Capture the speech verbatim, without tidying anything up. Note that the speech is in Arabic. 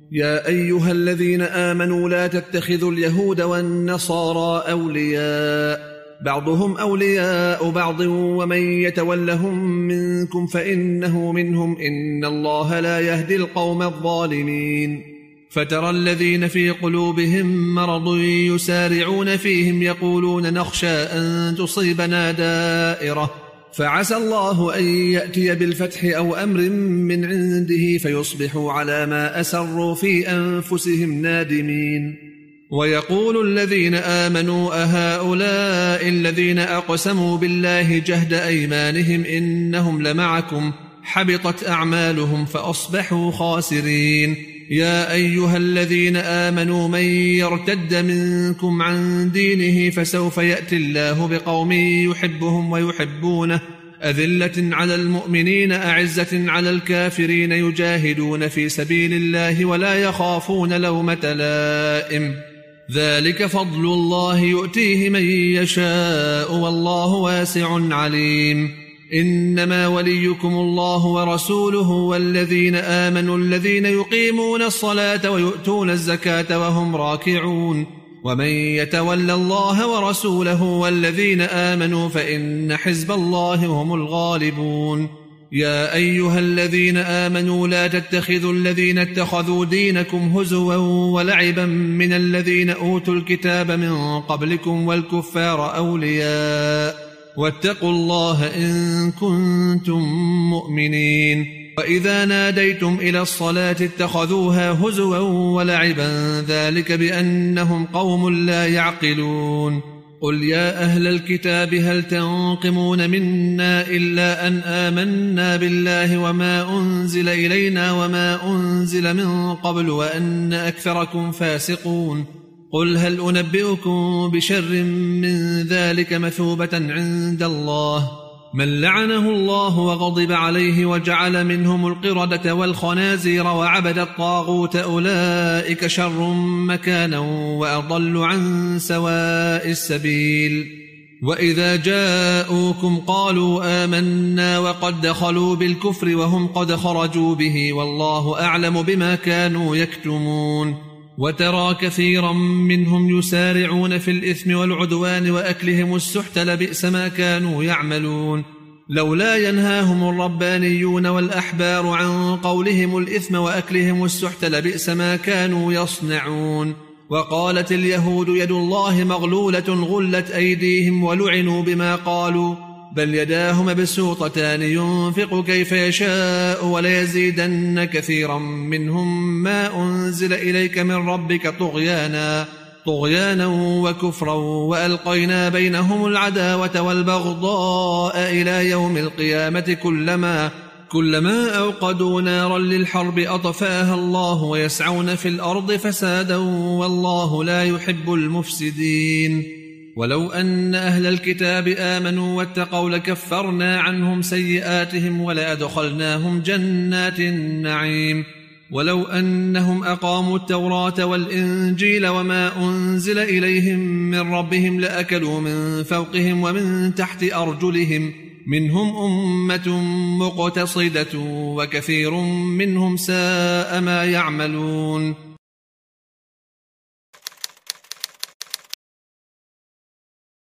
يا أيها الذين آمنوا لا تتخذوا اليهود والنصارى أولياء بعضهم أولياء بعض ومن يتولهم منكم فإنه منهم إن الله لا يهدي القوم الظالمين. فترى الذين في قلوبهم مرض يسارعون فيهم يقولون نخشى أن تصيبنا دائرة فعسى الله أن يأتي بالفتح أو أمر من عنده فيصبحوا على ما أسروا في أنفسهم نادمين. ويقول الذين آمنوا أهؤلاء الذين أقسموا بالله جهد أيمانهم إنهم لمعكم حبطت أعمالهم فأصبحوا خاسرين. يا أيها الذين آمنوا من يرتد منكم عن دينه فسوف يأتي الله بقوم يحبهم ويحبونه أذلة على المؤمنين أعزة على الكافرين يجاهدون في سبيل الله ولا يخافون لومة لائم ذلك فضل الله يؤتيه من يشاء والله واسع عليم. إنما وليكم الله ورسوله والذين آمنوا الذين يقيمون الصلاة ويؤتون الزكاة وهم راكعون ومن يتولى الله ورسوله والذين آمنوا فإن حزب الله هم الغالبون. يا أيها الذين آمنوا لا تتخذوا الذين اتخذوا دينكم هزوا ولعبا من الذين أوتوا الكتاب من قبلكم والكفار أولياء واتقوا الله إن كنتم مؤمنين. وإذا ناديتم إلى الصلاة اتخذوها هزوا ولعبا ذلك بأنهم قوم لا يعقلون. قل يا أهل الكتاب هل تنقمون منا إلا أن آمنا بالله وما أنزل إلينا وما أنزل من قبل وأن أكثركم فاسقون. قل هل أنبئكم بشر من ذلك مثوبة عند الله من لعنه الله وغضب عليه وجعل منهم القردة والخنازير وعبد الطاغوت أولئك شر مكانا وأضل عن سواء السبيل. وإذا جاءوكم قالوا آمنا وقد دخلوا بالكفر وهم قد خرجوا به والله أعلم بما كانوا يكتمون. وترى كثيرا منهم يسارعون في الإثم والعدوان وأكلهم السحت لبئس ما كانوا يعملون. لولا ينهاهم الربانيون والأحبار عن قولهم الإثم وأكلهم السحت لبئس ما كانوا يصنعون. وقالت اليهود يد الله مغلولة غلت أيديهم ولعنوا بما قالوا بل يداه مبسوطتان ينفق كيف يشاء وليزيدن كثيرا منهم ما أنزل إليك من ربك طغيانا طغيانا وكفرا وألقينا بينهم العداوة والبغضاء إلى يوم القيامة كلما كلما أوقدوا نارا للحرب أطفاها الله ويسعون في الأرض فسادا والله لا يحب المفسدين. ولو أن أهل الكتاب آمنوا واتقوا لكفرنا عنهم سيئاتهم ولأدخلناهم جنات النعيم. ولو أنهم أقاموا التوراة والإنجيل وما أنزل إليهم من ربهم لأكلوا من فوقهم ومن تحت أرجلهم منهم أمة مقتصدة وكثير منهم ساء ما يعملون.